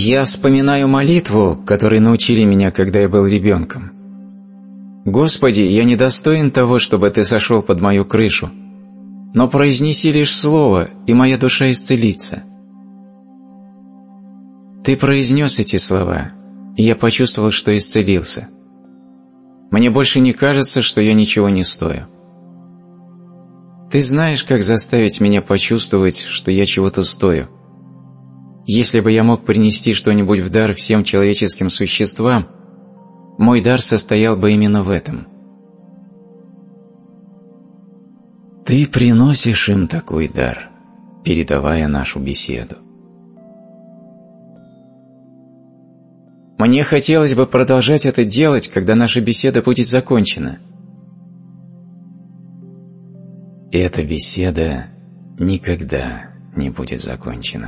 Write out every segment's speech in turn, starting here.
Я вспоминаю молитву, которой научили меня, когда я был ребенком. «Господи, я недостоин того, чтобы Ты сошел под мою крышу, но произнеси лишь слово, и моя душа исцелится». Ты произнес эти слова, и я почувствовал, что исцелился. Мне больше не кажется, что я ничего не стою. Ты знаешь, как заставить меня почувствовать, что я чего-то стою. Если бы я мог принести что-нибудь в дар всем человеческим существам, мой дар состоял бы именно в этом. Ты приносишь им такой дар, передавая нашу беседу. Мне хотелось бы продолжать это делать, когда наша беседа будет закончена. И эта беседа никогда не будет закончена.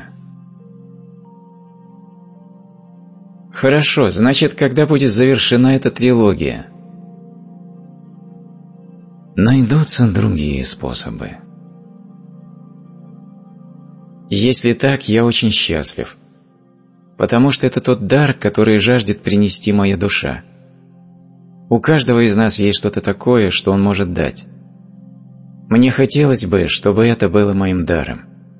Хорошо, значит, когда будет завершена эта трилогия? Найдутся другие способы. Если так, я очень счастлив, потому что это тот дар, который жаждет принести моя душа. У каждого из нас есть что-то такое, что он может дать. Мне хотелось бы, чтобы это было моим даром.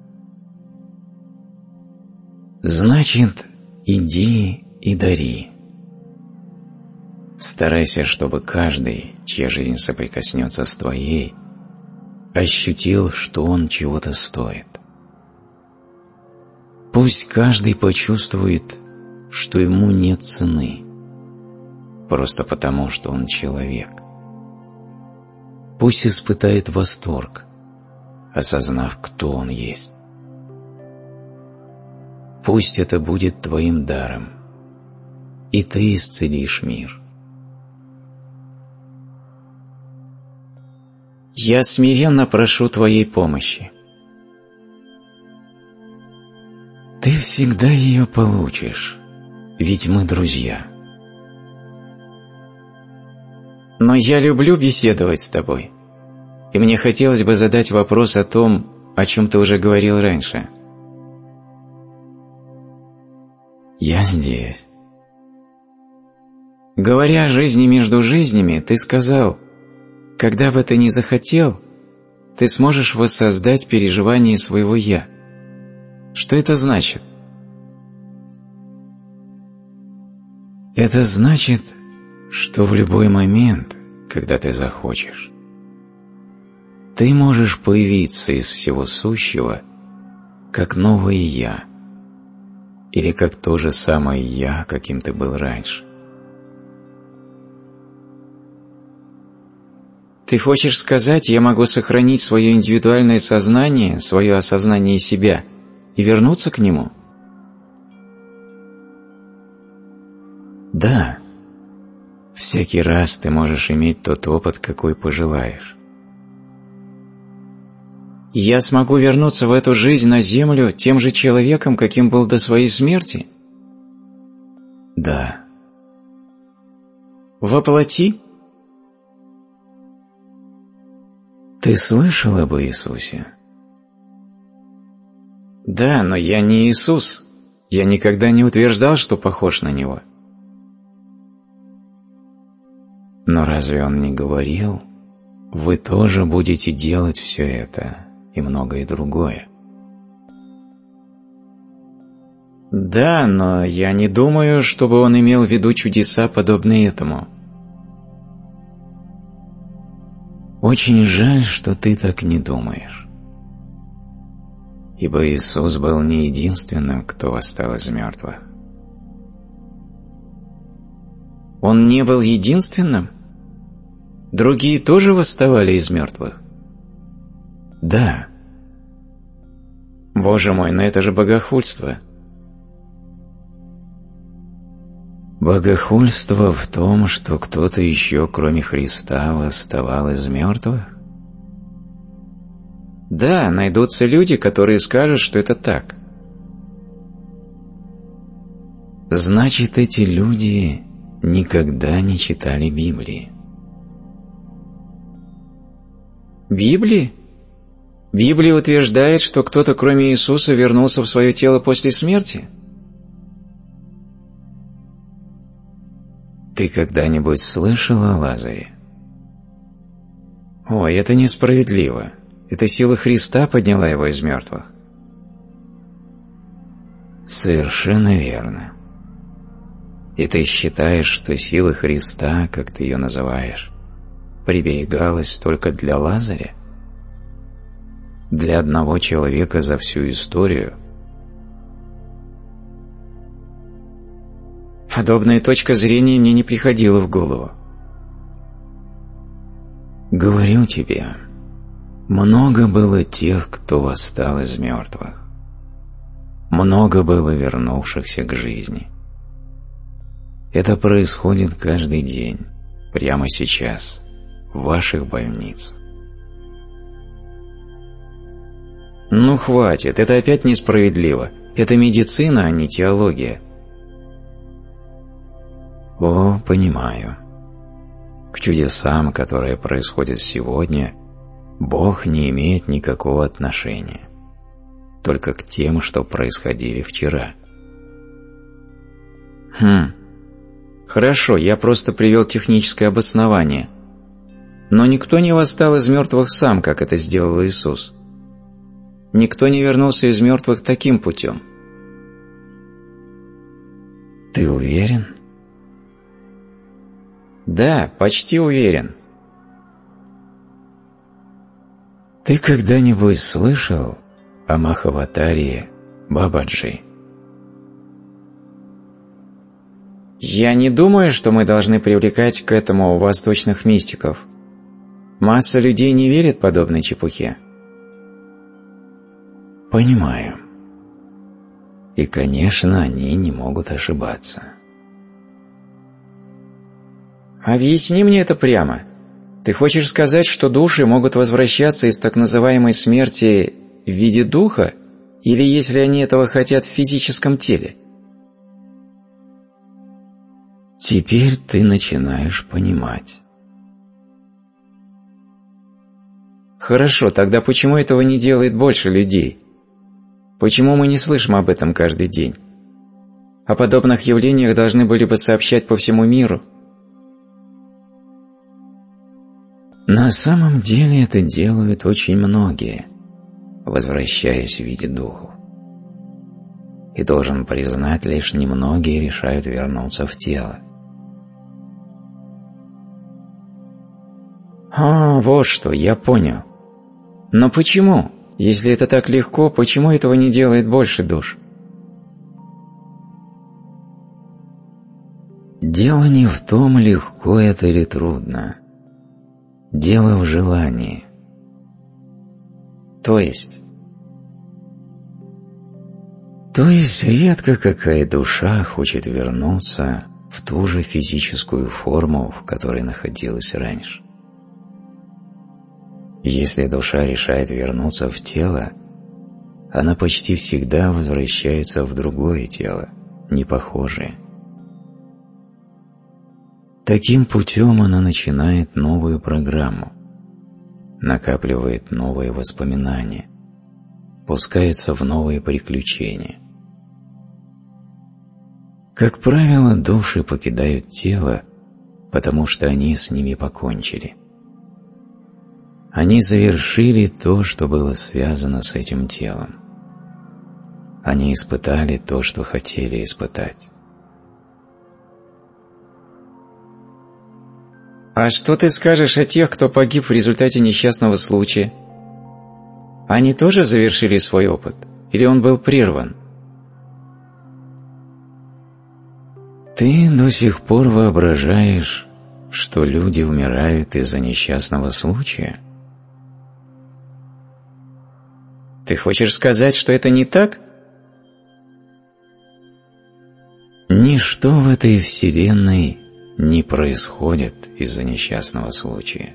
Значит, иди и дари. Старайся, чтобы каждый, чья жизнь соприкоснется с твоей, ощутил, что он чего-то стоит. Пусть каждый почувствует, что ему нет цены, просто потому, что он человек. Пусть испытает восторг, осознав, кто он есть. Пусть это будет твоим даром, и ты исцелишь мир. Я смиренно прошу твоей помощи. Ты всегда ее получишь, ведь мы друзья. Но я люблю беседовать с тобой, и мне хотелось бы задать вопрос о том, о чем ты уже говорил раньше. Я здесь. Говоря о жизни между жизнями, ты сказал, когда бы ты ни захотел, ты сможешь воссоздать переживание своего «я». Что это значит? Это значит, что в любой момент, когда ты захочешь, ты можешь появиться из всего сущего, как новое «я», или как то же самое «я», каким ты был раньше. Ты хочешь сказать, я могу сохранить свое индивидуальное сознание, свое осознание себя и вернуться к нему? Да. Всякий раз ты можешь иметь тот опыт, какой пожелаешь. Я смогу вернуться в эту жизнь на землю тем же человеком, каким был до своей смерти? Да. Воплоти? Ты слышал об Иисусе? Да, но я не Иисус. Я никогда не утверждал, что похож на Него. Но разве Он не говорил, вы тоже будете делать все это и многое другое? Да, но я не думаю, чтобы Он имел в виду чудеса, подобные этому. Очень жаль, что ты так не думаешь. Ибо Иисус был не единственным, кто восстал из мертвых. Он не был единственным? Другие тоже восставали из мертвых? Да. Боже мой, но это же богохульство. Богохульство в том, что кто-то еще, кроме Христа, восставал из мертвых? Да, найдутся люди, которые скажут, что это так. Значит, эти люди никогда не читали Библии. Библии? Библия утверждает, что кто-то, кроме Иисуса, вернулся в свое тело после смерти? Ты когда-нибудь слышал о Лазаре? Ой, это несправедливо. Это сила Христа подняла его из мертвых. Совершенно верно. И ты считаешь, что сила Христа, как ты ее называешь, приберегалась только для Лазаря? Для одного человека за всю историю? Подобная точка зрения мне не приходила в голову. Говорю тебе, много было тех, кто восстал из мертвых. Много было вернувшихся к жизни. Это происходит каждый день, прямо сейчас, в ваших больницах. Ну хватит, это опять несправедливо. Это медицина, а не теология. О, понимаю. К чудесам, которые происходят сегодня, Бог не имеет никакого отношения, только к тем, что происходили вчера. Хорошо, я просто привел техническое обоснование. Но никто не восстал из мертвых сам, как это сделал Иисус. Никто не вернулся из мертвых таким путем. Ты уверен? Да, почти уверен. Ты когда-нибудь слышал о Махаватаре Бабаджи? Я не думаю, что мы должны привлекать к этому восточных мистиков. Масса людей не верит подобной чепухе. Понимаю. И, конечно, они не могут ошибаться. Объясни мне это прямо. Ты хочешь сказать, что души могут возвращаться из так называемой смерти в виде духа, или если они этого хотят в физическом теле? Теперь ты начинаешь понимать. Хорошо, тогда почему этого не делает больше людей? Почему мы не слышим об этом каждый день? О подобных явлениях должны были бы сообщать по всему миру. На самом деле это делают очень многие, возвращаясь в виде духов. И должен признать, лишь немногие решают вернуться в тело. Вот что, я понял. Но почему? Если это так легко, почему этого не делает больше душ? Дело не в том, легко это или трудно. Дело в желании. То есть редко какая душа хочет вернуться в ту же физическую форму, в которой находилась раньше. Если душа решает вернуться в тело, она почти всегда возвращается в другое тело, не похожее. Таким путем она начинает новую программу, накапливает новые воспоминания, пускается в новые приключения. Как правило, души покидают тело, потому что они с ними покончили. Они завершили то, что было связано с этим телом. Они испытали то, что хотели испытать. А что ты скажешь о тех, кто погиб в результате несчастного случая? Они тоже завершили свой опыт? Или он был прерван? Ты до сих пор воображаешь, что люди умирают из-за несчастного случая? Ты хочешь сказать, что это не так? Ничто в этой вселенной не происходит из-за несчастного случая.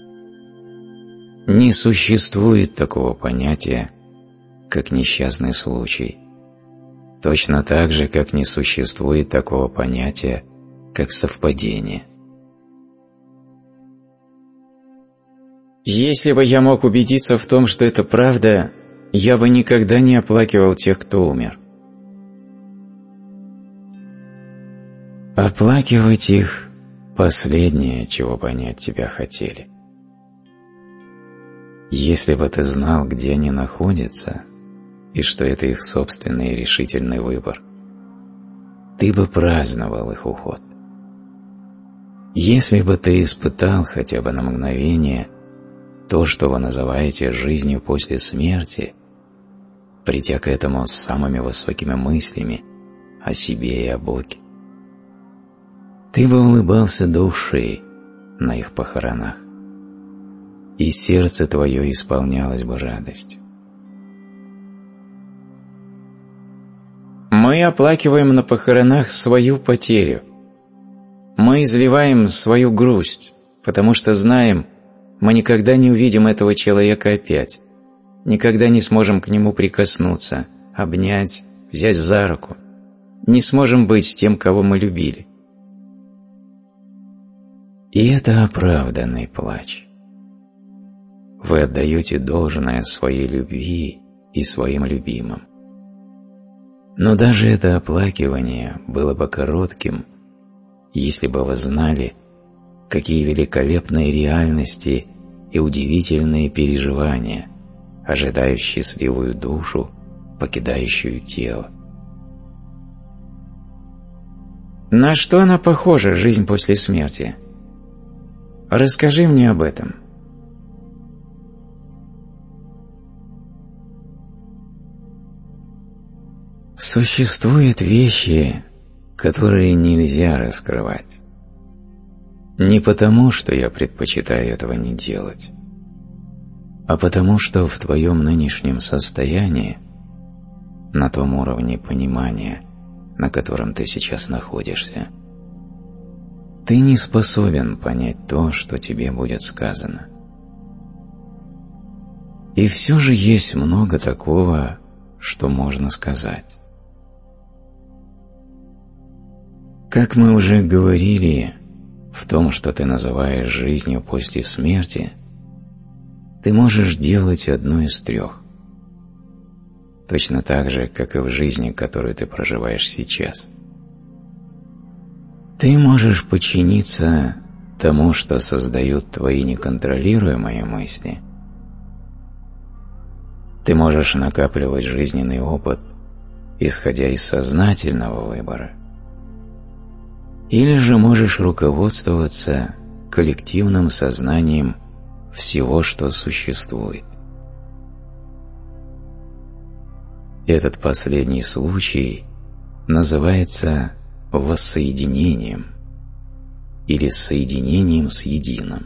Не существует такого понятия, как несчастный случай, точно так же, как не существует такого понятия, как совпадение. Если бы я мог убедиться в том, что это правда, я бы никогда не оплакивал тех, кто умер. Оплакивать их последнее, чего бы они от тебя хотели. Если бы ты знал, где они находятся, и что это их собственный решительный выбор, ты бы праздновал их уход. Если бы ты испытал хотя бы на мгновение то, что вы называете жизнью после смерти, придя к этому с самыми высокими мыслями о себе и о Боге, ты бы улыбался до ушей на их похоронах, и сердце твое исполнялось бы радостью. Мы оплакиваем на похоронах свою потерю. Мы изливаем свою грусть, потому что знаем, мы никогда не увидим этого человека опять, никогда не сможем к нему прикоснуться, обнять, взять за руку, не сможем быть с тем, кого мы любили. И это оправданный плач. Вы отдаете должное своей любви и своим любимым. Но даже это оплакивание было бы коротким, если бы вы знали, какие великолепные реальности и удивительные переживания ожидают счастливую душу, покидающую тело. На что она похожа, жизнь после смерти? Расскажи мне об этом. Существуют вещи, которые нельзя раскрывать. Не потому, что я предпочитаю этого не делать, а потому, что в твоем нынешнем состоянии, на том уровне понимания, на котором ты сейчас находишься, ты не способен понять то, что тебе будет сказано. И все же есть много такого, что можно сказать. Как мы уже говорили, в том, что ты называешь жизнью после смерти, ты можешь делать одно из трех. Точно так же, как и в жизни, которую ты проживаешь сейчас. Ты можешь подчиниться тому, что создают твои неконтролируемые мысли. Ты можешь накапливать жизненный опыт, исходя из сознательного выбора. Или же можешь руководствоваться коллективным сознанием всего, что существует. Этот последний случай называется воссоединением или соединением с единым.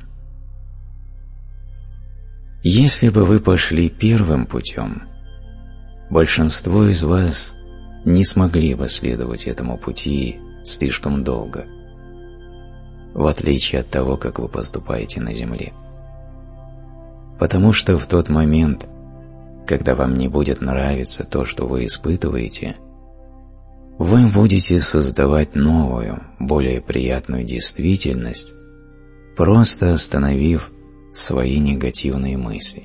Если бы вы пошли первым путем, большинство из вас не смогли бы следовать этому пути слишком долго, в отличие от того, как вы поступаете на Земле. Потому что в тот момент, когда вам не будет нравиться то, что вы испытываете, вы будете создавать новую, более приятную действительность, просто остановив свои негативные мысли.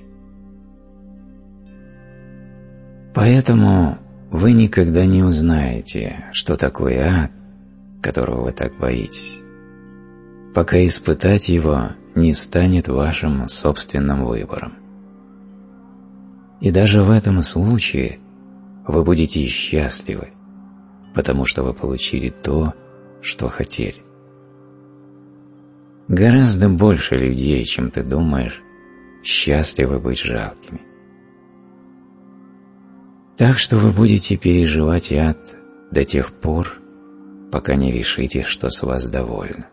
Поэтому вы никогда не узнаете, что такое ад, которого вы так боитесь, пока испытать его не станет вашим собственным выбором. И даже в этом случае вы будете счастливы, потому что вы получили то, что хотели. Гораздо больше людей, чем ты думаешь, счастливы быть жалкими. Так что вы будете переживать ад до тех пор, пока не решите, что с вас довольно.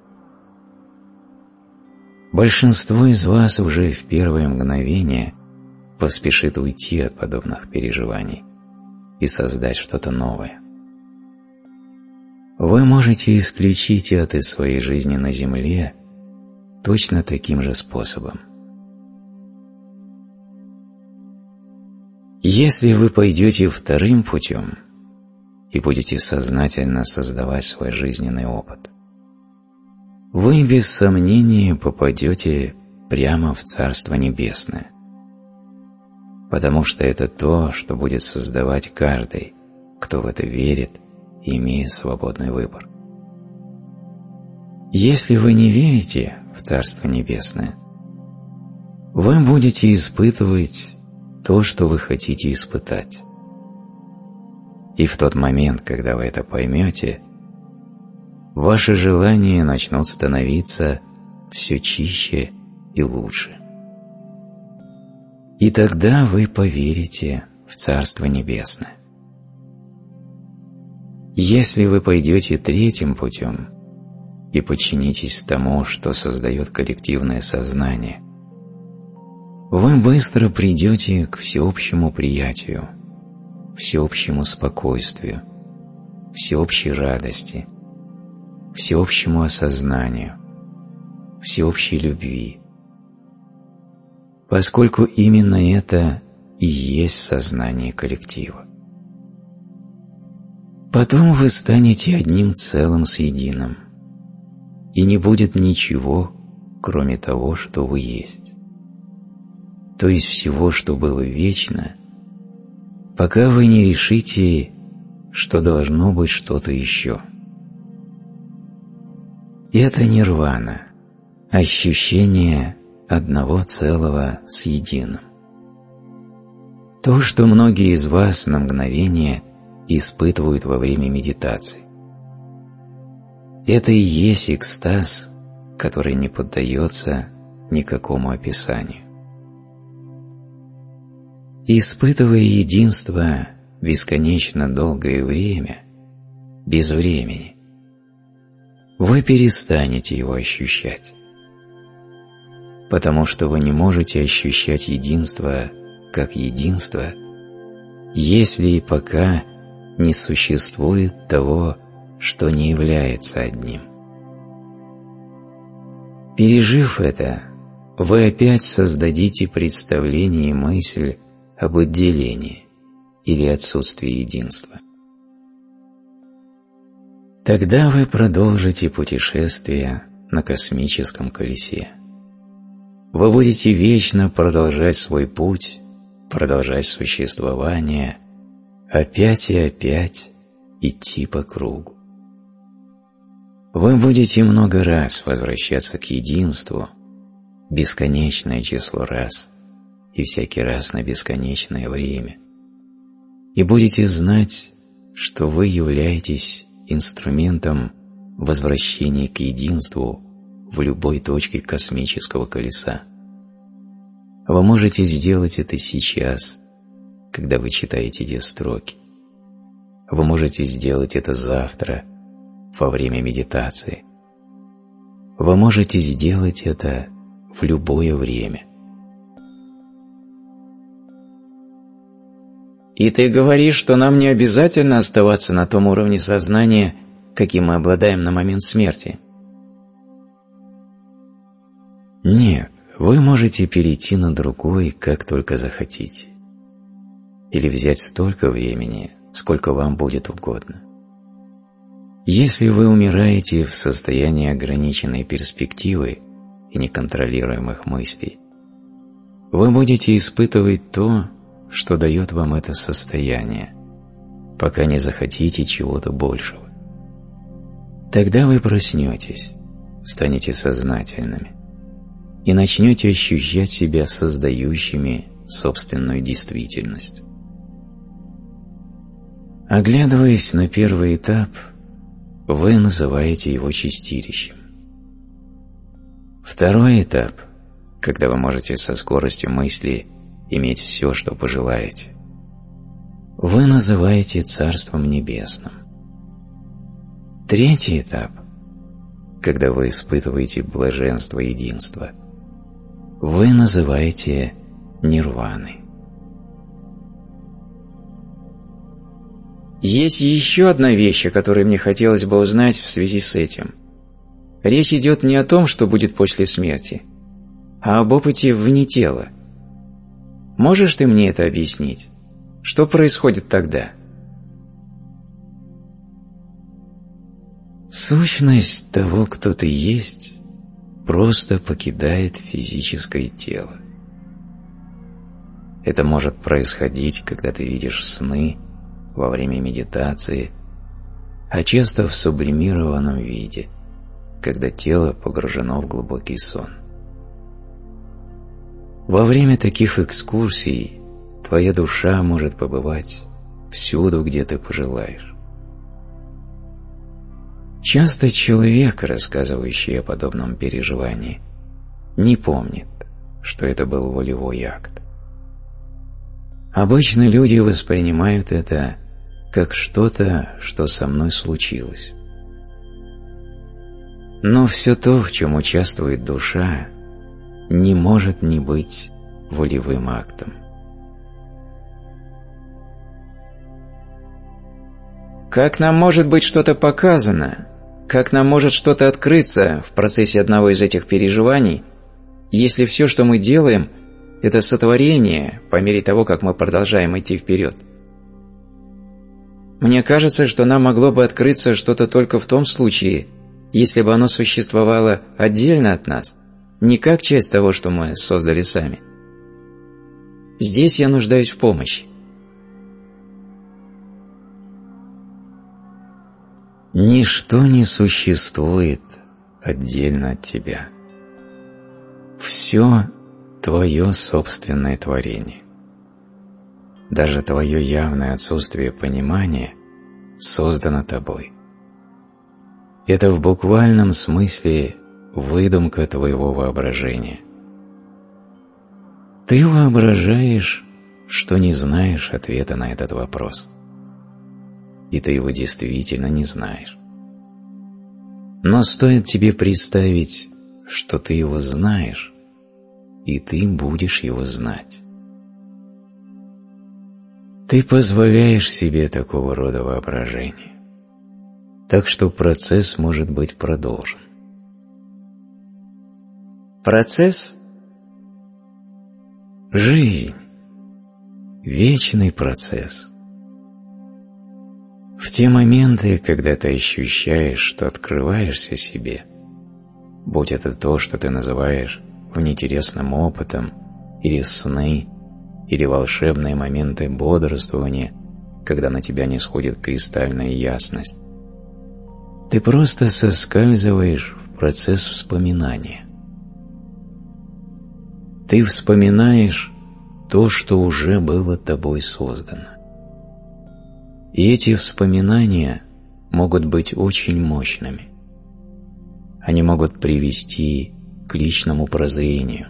Большинство из вас уже в первое мгновение поспешит уйти от подобных переживаний и создать что-то новое. Вы можете исключить ад из своей жизни на Земле точно таким же способом. Если вы пойдете вторым путем и будете сознательно создавать свой жизненный опыт, вы без сомнения попадете прямо в Царство Небесное, потому что это то, что будет создавать каждый, кто в это верит и имеет свободный выбор. Если вы не верите в Царство Небесное, вы будете испытывать то, что вы хотите испытать. И в тот момент, когда вы это поймете, ваши желания начнут становиться все чище и лучше. И тогда вы поверите в Царство Небесное. Если вы пойдете третьим путем и подчинитесь тому, что создает коллективное сознание, вы быстро придете к всеобщему приятию, всеобщему спокойствию, всеобщей радости, всеобщему осознанию, всеобщей любви, поскольку именно это и есть сознание коллектива. Потом вы станете одним целым с единым, и не будет ничего, кроме того, что вы есть, то есть всего, что было вечно, пока вы не решите, что должно быть что-то еще. И это нирвана, ощущение одного целого с единым. То, что многие из вас на мгновение испытывают во время медитации. Это и есть экстаз, который не поддается никакому описанию. Испытывая единство бесконечно долгое время, без времени, вы перестанете его ощущать, потому что вы не можете ощущать единство как единство, если и пока не существует того, что не является одним. Пережив это, вы опять создадите представление и мысль об отделении или отсутствии единства. Тогда вы продолжите путешествие на космическом колесе. Вы будете вечно продолжать свой путь, продолжать существование, опять и опять идти по кругу. Вы будете много раз возвращаться к единству, бесконечное число раз, и всякий раз на бесконечное время, и будете знать, что вы являетесь инструментом возвращения к единству в любой точке космического колеса. Вы можете сделать это сейчас, когда вы читаете эти строки. Вы можете сделать это завтра, во время медитации. Вы можете сделать это в любое время. И ты говоришь, что нам не обязательно оставаться на том уровне сознания, каким мы обладаем на момент смерти. Нет, вы можете перейти на другой, как только захотите. Или взять столько времени, сколько вам будет угодно. Если вы умираете в состоянии ограниченной перспективы и неконтролируемых мыслей, вы будете испытывать то, что дает вам это состояние, пока не захотите чего-то большего. Тогда вы проснетесь, станете сознательными и начнете ощущать себя создающими собственную действительность. Оглядываясь на первый этап, вы называете его чистилищем. Второй этап, когда вы можете со скоростью мысли иметь все, что пожелаете, вы называете Царством Небесным. Третий этап, когда вы испытываете блаженство единства, вы называете нирваной. Есть еще одна вещь, о которой мне хотелось бы узнать в связи с этим. Речь идет не о том, что будет после смерти, а об опыте вне тела. Можешь ты мне это объяснить? Что происходит тогда? Сущность того, кто ты есть, просто покидает физическое тело. Это может происходить, когда ты видишь сны, во время медитации, а часто в сублимированном виде, когда тело погружено в глубокий сон. Во время таких экскурсий твоя душа может побывать всюду, где ты пожелаешь. Часто человек, рассказывающий о подобном переживании, не помнит, что это был волевой акт. Обычно люди воспринимают это как что-то, что со мной случилось. Но все то, в чем участвует душа, не может не быть волевым актом. Как нам может быть что-то показано, как нам может что-то открыться в процессе одного из этих переживаний, если все, что мы делаем, это сотворение по мере того, как мы продолжаем идти вперед? Мне кажется, что нам могло бы открыться что-то только в том случае, если бы оно существовало отдельно от нас, не как часть того, что мы создали сами. Здесь я нуждаюсь в помощи. Ничто не существует отдельно от тебя. Все твое собственное творение. Даже твое явное отсутствие понимания создано тобой. Это в буквальном смысле выдумка твоего воображения. Ты воображаешь, что не знаешь ответа на этот вопрос. И ты его действительно не знаешь. Но стоит тебе представить, что ты его знаешь, и ты будешь его знать. Ты позволяешь себе такого рода воображение, так что процесс может быть продолжен. Процесс – жизнь, вечный процесс. В те моменты, когда ты ощущаешь, что открываешься себе, будь это то, что ты называешь внетересным опытом, или сны, или волшебные моменты бодрствования, когда на тебя нисходит кристальная ясность, ты просто соскальзываешь в процесс вспоминания. Ты вспоминаешь то, что уже было тобой создано. И эти вспоминания могут быть очень мощными. Они могут привести к личному прозрению.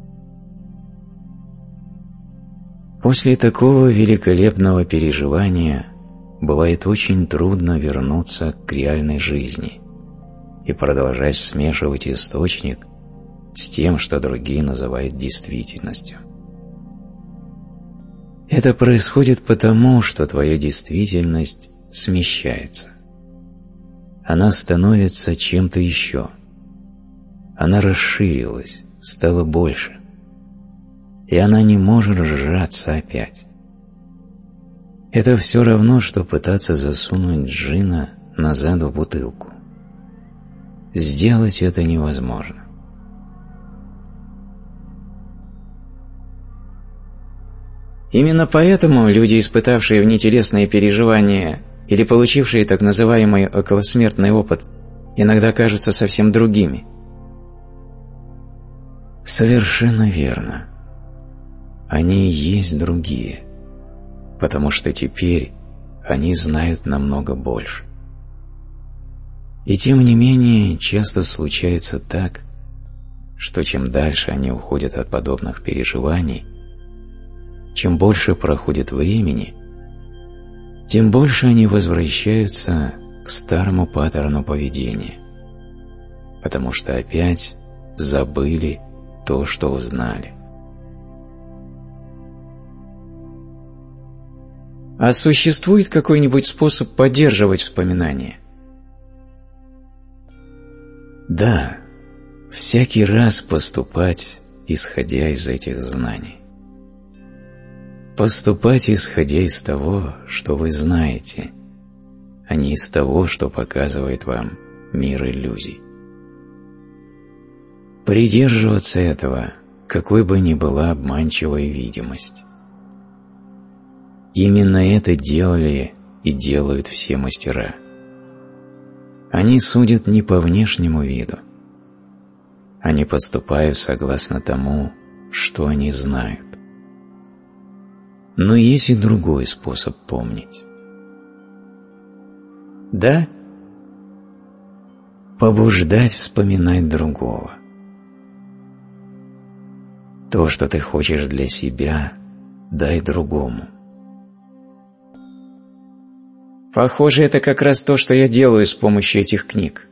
После такого великолепного переживания бывает очень трудно вернуться к реальной жизни и продолжать смешивать источник с тем, что другие называют действительностью. Это происходит потому, что твоя действительность смещается. Она становится чем-то еще. Она расширилась, стала больше. И она не может сжаться опять. Это все равно, что пытаться засунуть джина назад в бутылку. Сделать это невозможно. Именно поэтому люди, испытавшие внетересные переживания или получившие так называемый околосмертный опыт, иногда кажутся совсем другими. Совершенно верно. Они и есть другие, потому что теперь они знают намного больше. И тем не менее, часто случается так, что чем дальше они уходят от подобных переживаний, чем больше проходит времени, тем больше они возвращаются к старому паттерну поведения, потому что опять забыли то, что узнали. А существует какой-нибудь способ поддерживать вспоминания? Да, всякий раз поступать, исходя из этих знаний. Поступать, исходя из того, что вы знаете, а не из того, что показывает вам мир иллюзий. Придерживаться этого, какой бы ни была обманчивая видимость. Именно это делали и делают все мастера. Они судят не по внешнему виду. Они поступают согласно тому, что они знают. Но есть и другой способ помнить. Да? Побуждать вспоминать другого. То, что ты хочешь для себя, дай другому. Похоже, это как раз то, что я делаю с помощью этих книг.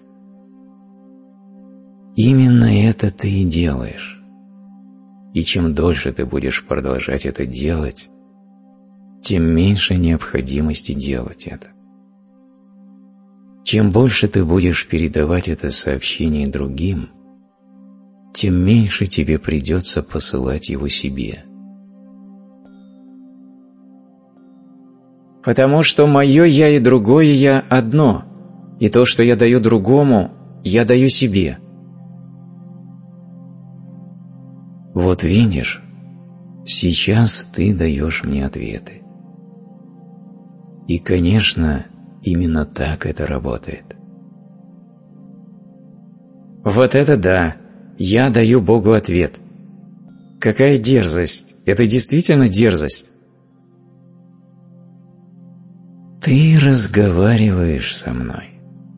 Именно это ты и делаешь. И чем дольше ты будешь продолжать это делать, тем меньше необходимости делать это. Чем больше ты будешь передавать это сообщение другим, тем меньше тебе придется посылать его себе. Потому что мое «я» и другое «я» одно, и то, что я даю другому, я даю себе. Вот видишь, сейчас ты даешь мне ответы. И, конечно, именно так это работает. Вот это да, я даю Богу ответ. Какая дерзость! Это действительно дерзость. Ты разговариваешь со мной.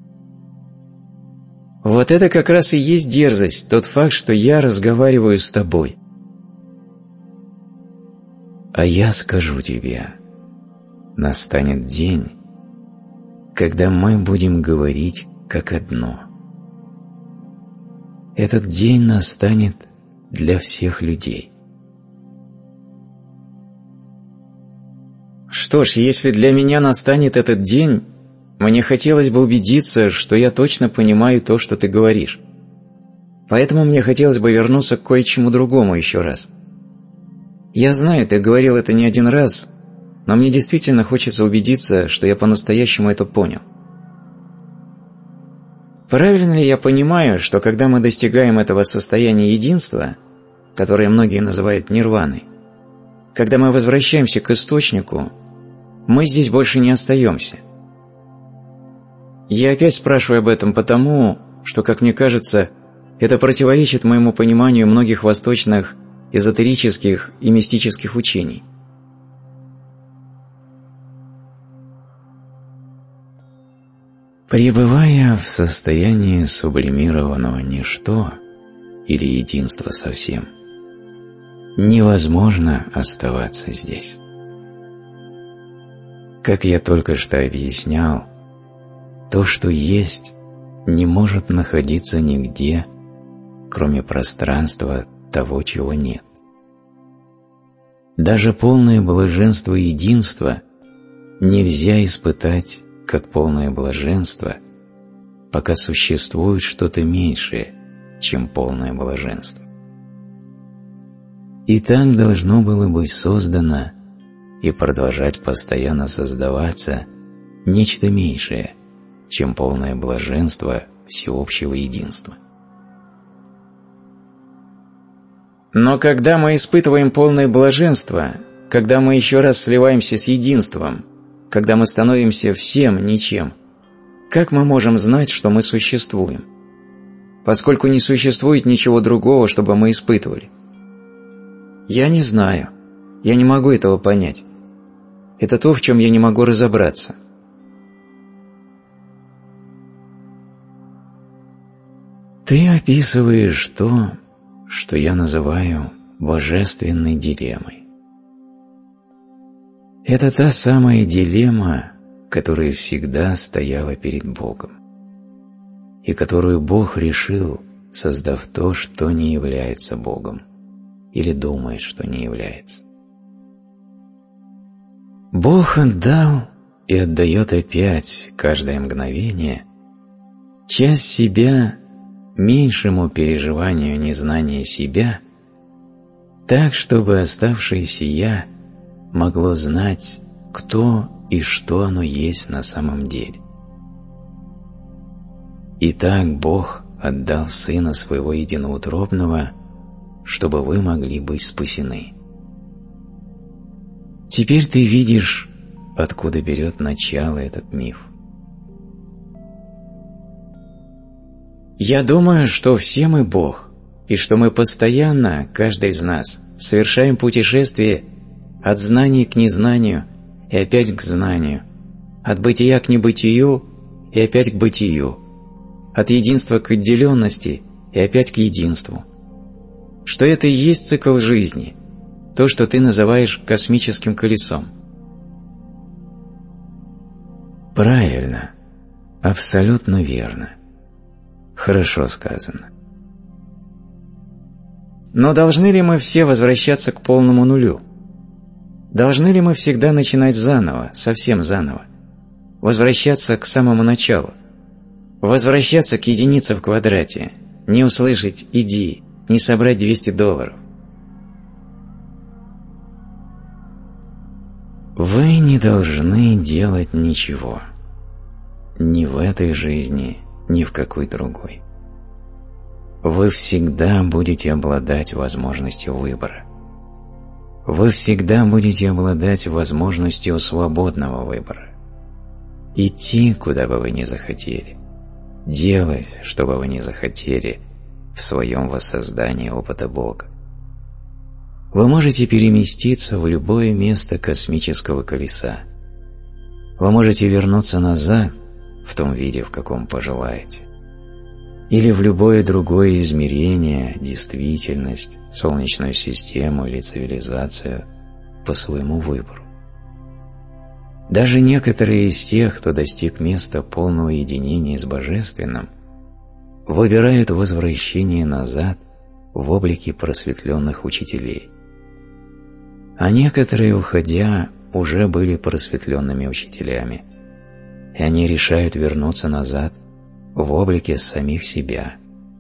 Вот это как раз и есть дерзость, тот факт, что я разговариваю с тобой. А я скажу тебе, настанет день, когда мы будем говорить как одно. Этот день настанет для всех людей. Что ж, если для меня настанет этот день, мне хотелось бы убедиться, что я точно понимаю то, что ты говоришь. Поэтому мне хотелось бы вернуться к кое-чему другому еще раз. Я знаю, ты говорил это не один раз, но мне действительно хочется убедиться, что я по-настоящему это понял. Правильно ли я понимаю, что когда мы достигаем этого состояния единства, которое многие называют нирваной, когда мы возвращаемся к источнику, мы здесь больше не остаемся? Я опять спрашиваю об этом потому, что, как мне кажется, это противоречит моему пониманию многих восточных эзотерических и мистических учений. Пребывая в состоянии сублимированного ничто или единства со всем, невозможно оставаться здесь. Как я только что объяснял, то, что есть, не может находиться нигде, кроме пространства того, чего нет. Даже полное блаженство единства нельзя испытать как полное блаженство, пока существует что-то меньшее, чем полное блаженство. И так должно было быть создано и продолжать постоянно создаваться нечто меньшее, чем полное блаженство всеобщего единства. Но когда мы испытываем полное блаженство, когда мы еще раз сливаемся с единством, когда мы становимся всем ничем, как мы можем знать, что мы существуем, поскольку не существует ничего другого, чтобы мы испытывали? Я не знаю, я не могу этого понять. Это то, в чем я не могу разобраться. Ты описываешь то, что я называю божественной дилеммой. Это та самая дилемма, которая всегда стояла перед Богом, и которую Бог решил, создав то, что не является Богом, или думает, что не является. Бог отдал и отдает опять каждое мгновение часть себя меньшему переживанию незнания себя, так, чтобы оставшееся «я» могло знать, кто и что оно есть на самом деле. Итак, Бог отдал Сына Своего Единоутробного, чтобы вы могли быть спасены. Теперь ты видишь, откуда берет начало этот миф. Я думаю, что все мы Бог, и что мы постоянно, каждый из нас, совершаем путешествие от знания к незнанию и опять к знанию, от бытия к небытию и опять к бытию, от единства к отделенности и опять к единству. Что это и есть цикл жизни, то, что ты называешь космическим колесом. Правильно, абсолютно верно. Хорошо сказано. Но должны ли мы все возвращаться к полному нулю? Должны ли мы всегда начинать заново, совсем заново? Возвращаться к самому началу? Возвращаться к единице в квадрате? Не услышать «иди», не собрать $200? Вы не должны делать ничего. Ни в этой жизни, ни в какой другой. Вы всегда будете обладать возможностью выбора. Вы всегда будете обладать возможностью свободного выбора. Идти, куда бы вы ни захотели. Делать, что бы вы ни захотели в своем воссоздании опыта Бога. Вы можете переместиться в любое место космического колеса. Вы можете вернуться назад в том виде, в каком пожелаете. Или в любое другое измерение, действительность, Солнечную систему или цивилизацию по своему выбору. Даже некоторые из тех, кто достиг места полного единения с Божественным, выбирают возвращение назад в облике просветленных учителей. А некоторые, уходя, уже были просветленными учителями, и они решают вернуться назад в облике самих себя.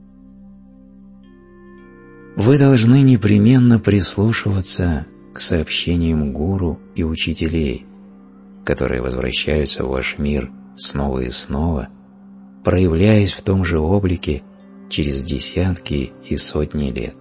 Вы должны непременно прислушиваться к сообщениям гуру и учителей, которые возвращаются в ваш мир снова и снова, проявляясь в том же облике через десятки и сотни лет.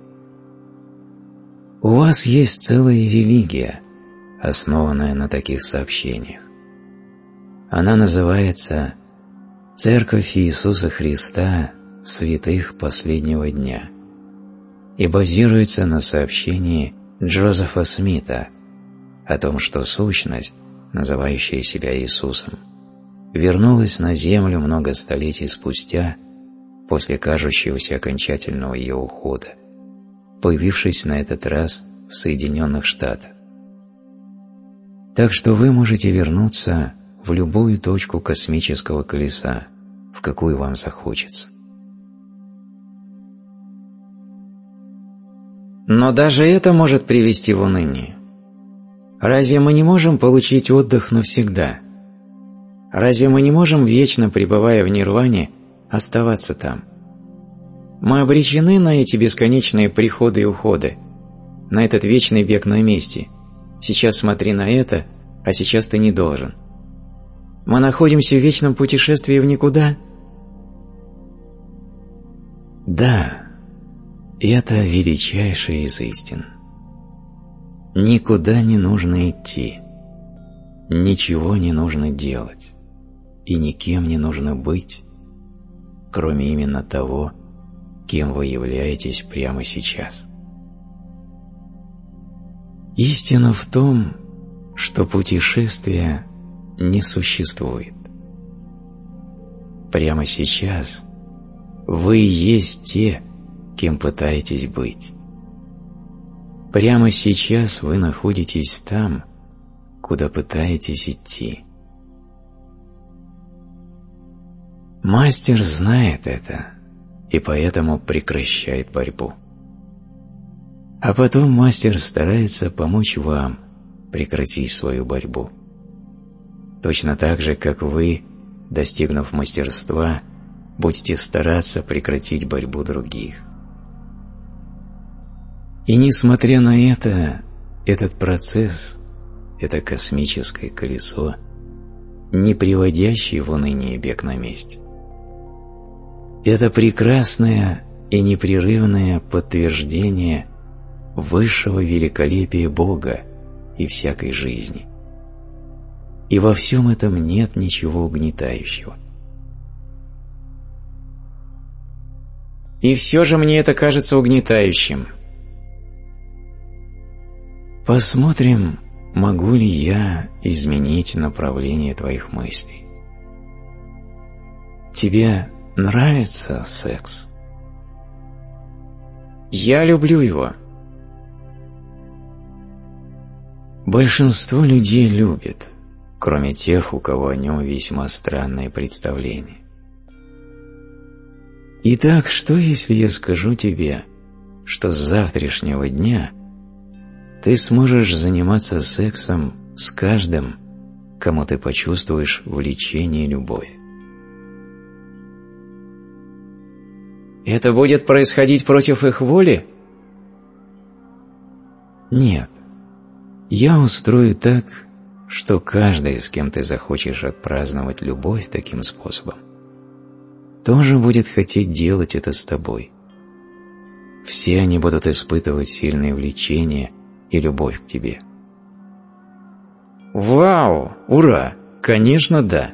У вас есть целая религия, основанная на таких сообщениях. Она называется «Церковь Иисуса Христа святых последнего дня» и базируется на сообщении Джозефа Смита о том, что сущность, называющая себя Иисусом, вернулась на землю много столетий спустя после кажущегося окончательного ее ухода, появившись на этот раз в Соединенных Штатах. Так что вы можете вернуться в любую точку космического колеса, в какую вам захочется. Но даже это может привести в уныние. Разве мы не можем получить отдых навсегда? Разве мы не можем, вечно пребывая в нирване, оставаться там? Мы обречены на эти бесконечные приходы и уходы, на этот вечный бег на месте. Сейчас смотри на это, а сейчас ты не должен. Мы находимся в вечном путешествии в никуда? Да, это величайшая из истин. Никуда не нужно идти, ничего не нужно делать, и никем не нужно быть, кроме именно того, кем вы являетесь прямо сейчас. Истина в том, что путешествия не существует. Прямо сейчас вы есть те, кем пытаетесь быть. Прямо сейчас вы находитесь там, куда пытаетесь идти. Мастер знает это и поэтому прекращает борьбу. А потом мастер старается помочь вам прекратить свою борьбу. Точно так же, как вы, достигнув мастерства, будете стараться прекратить борьбу других. И несмотря на это, этот процесс, это космическое колесо, не приводящий в уныние бег на месте. Это прекрасное и непрерывное подтверждение высшего великолепия Бога и всякой жизни. И во всем этом нет ничего угнетающего. И все же мне это кажется угнетающим. Посмотрим, могу ли я изменить направление твоих мыслей. Тебе нравится секс? Я люблю его. Большинство людей любят, кроме тех, у кого о нем весьма странное представление. Итак, что если я скажу тебе, что с завтрашнего дня ты сможешь заниматься сексом с каждым, кому ты почувствуешь влечение и любовь? Это будет происходить против их воли? Нет. Я устрою так, что каждый, с кем ты захочешь отпраздновать любовь таким способом, тоже будет хотеть делать это с тобой. Все они будут испытывать сильное влечение и любовь к тебе. Вау! Ура! Конечно, да.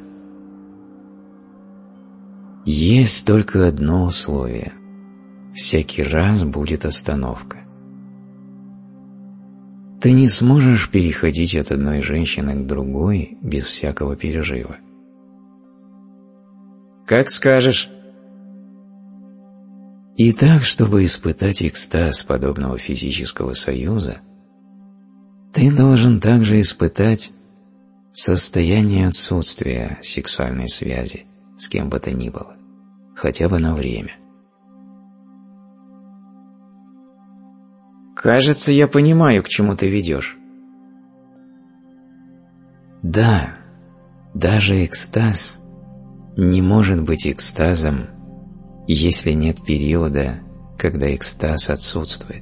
Есть только одно условие. Всякий раз будет остановка. Ты не сможешь переходить от одной женщины к другой без всякого пережива. Как скажешь. И так, чтобы испытать экстаз подобного физического союза, ты должен также испытать состояние отсутствия сексуальной связи с кем бы то ни было, хотя бы на время. Кажется, я понимаю, к чему ты ведешь. Да, даже экстаз не может быть экстазом, если нет периода, когда экстаз отсутствует.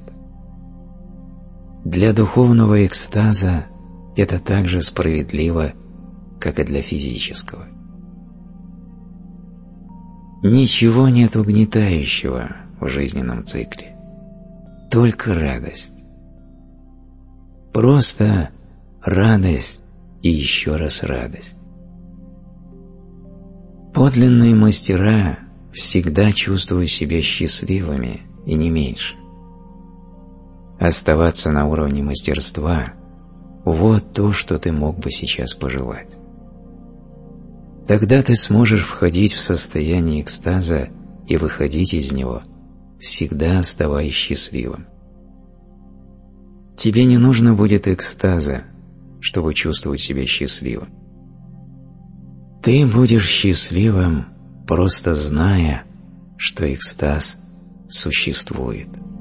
Для духовного экстаза это так же справедливо, как и для физического. Ничего нет угнетающего в жизненном цикле. Только радость. Просто радость и еще раз радость. Подлинные мастера всегда чувствуют себя счастливыми и не меньше. Оставаться на уровне мастерства – вот то, что ты мог бы сейчас пожелать. Тогда ты сможешь входить в состояние экстаза и выходить из него, всегда оставаясь счастливым. Тебе не нужно будет экстаза, чтобы чувствовать себя счастливым. Ты будешь счастливым, просто зная, что экстаз существует.